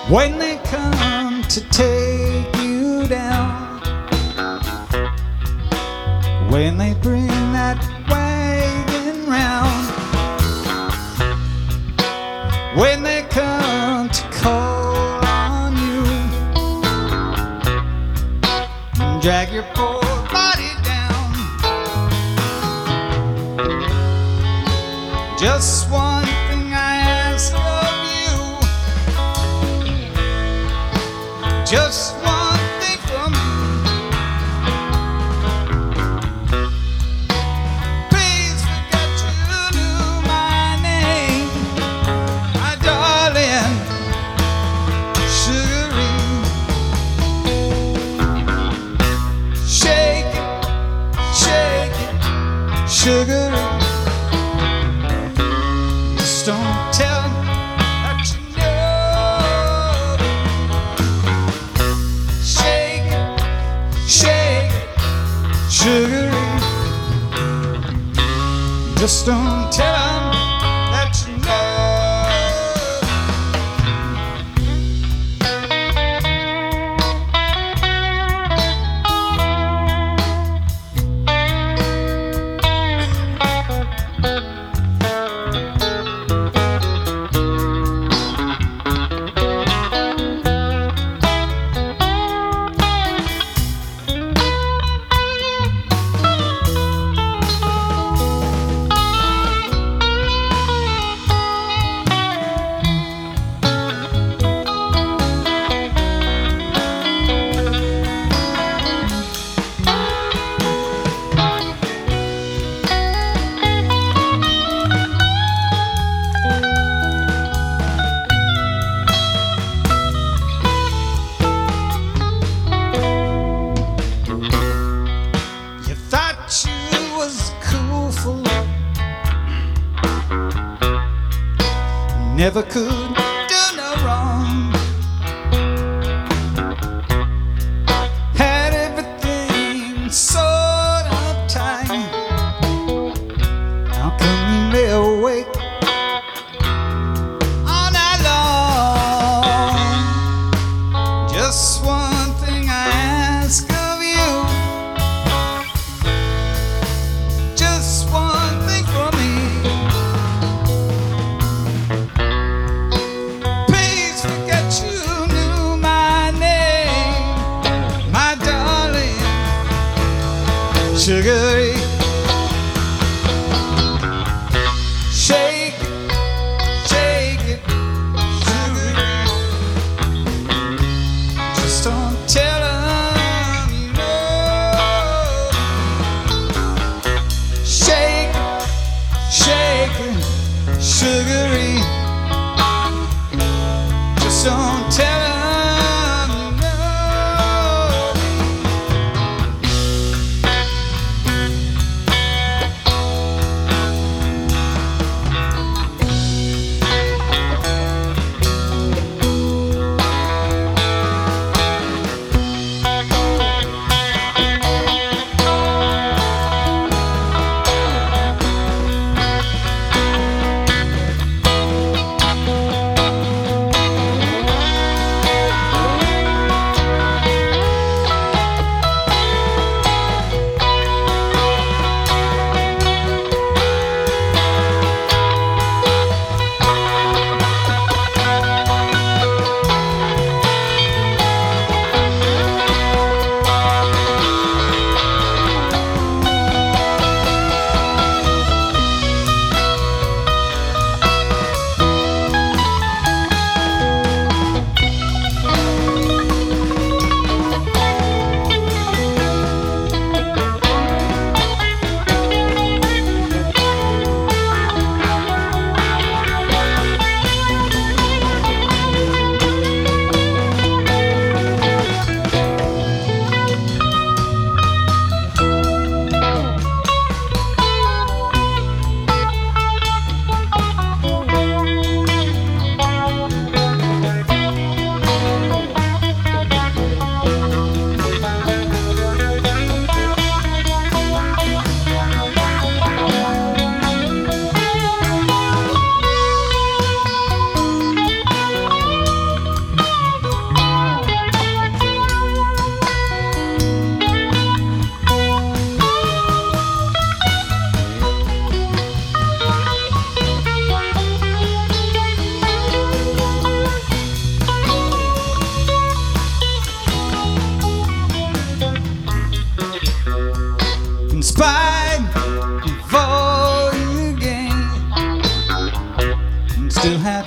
when they come to take you down, when they bring that wagon round, when they come to call on you and drag your poor body down. Just one thing I ask of you, just one thing from me. Please forget you knew my name, my darling Sugarine. Shake it, Sugarine. Just don't tell me that you know. Shake it, Sugarine. Just don't tell them that you know. Never could do no wrong. Had everything sort of tight. How come you lay awake all night long? Just one thing I ask of you, just one thing from me. Please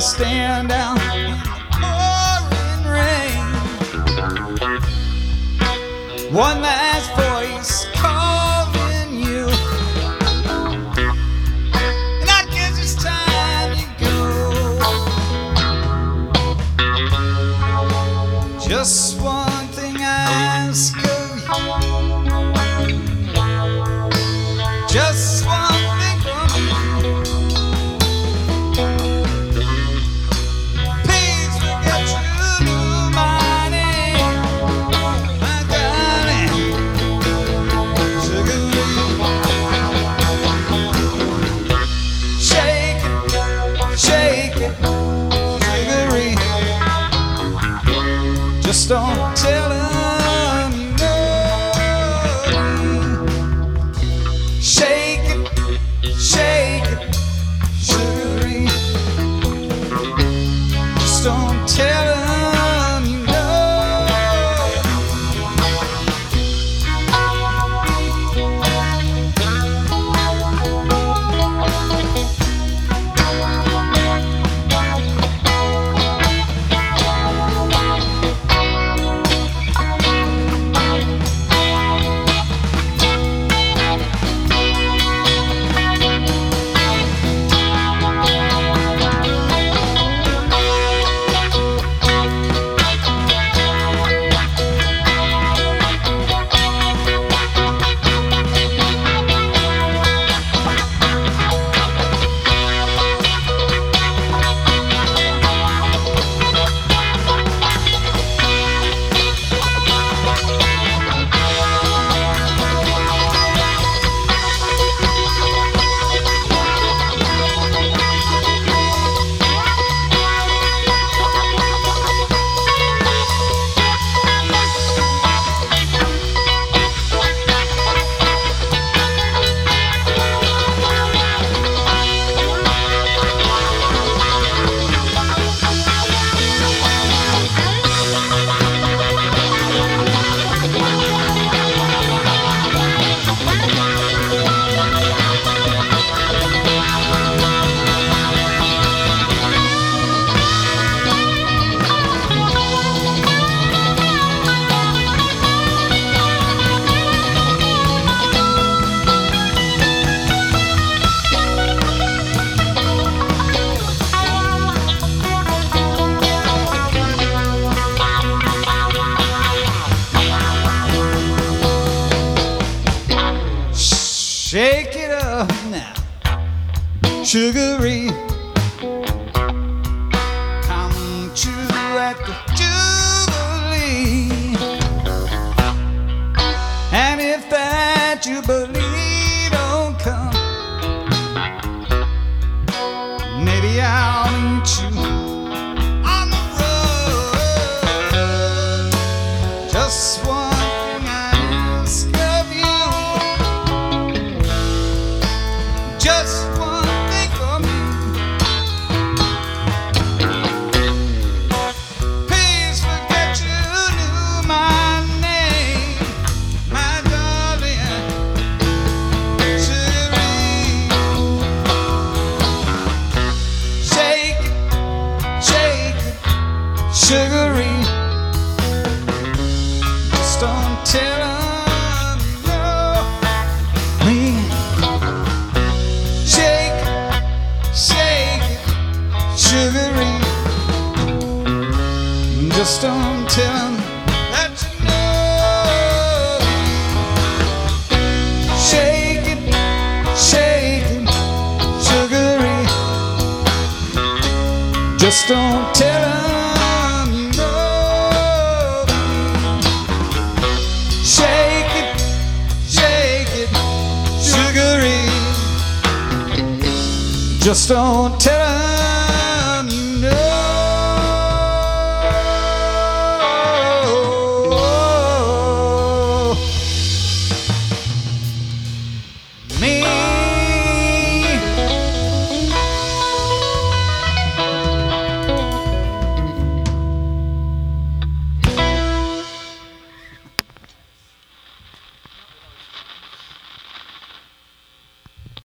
to stand out in the pouring rain. One last voice calling you, and I guess it's time you go. Just one thing I ask of you, just one thing from you. Please forget you knew my name, my darling, Sugar Lee. Shake it, shake it, Sugar Lee. Just don't tell them you know me. Shake it, shake it, Sugar Lee. Just don't tell them you know. Shake it up now, Sugar Lee. Come true at the Jubilee. And if that Jubilee don't come, maybe I'll meet you on the road. Just one thing I ask of you, just one thing from you. Please forget you knew my name, my darling, Sugar Lee. Shake it, Sugar Lee. Just don't tell them you know me. Shake it, Sugar Lee. Just don't tell them that you know me. Shake it, Sugar Lee. Just don't tell them you know me. Shake it, Sugar Lee. Just don't tell them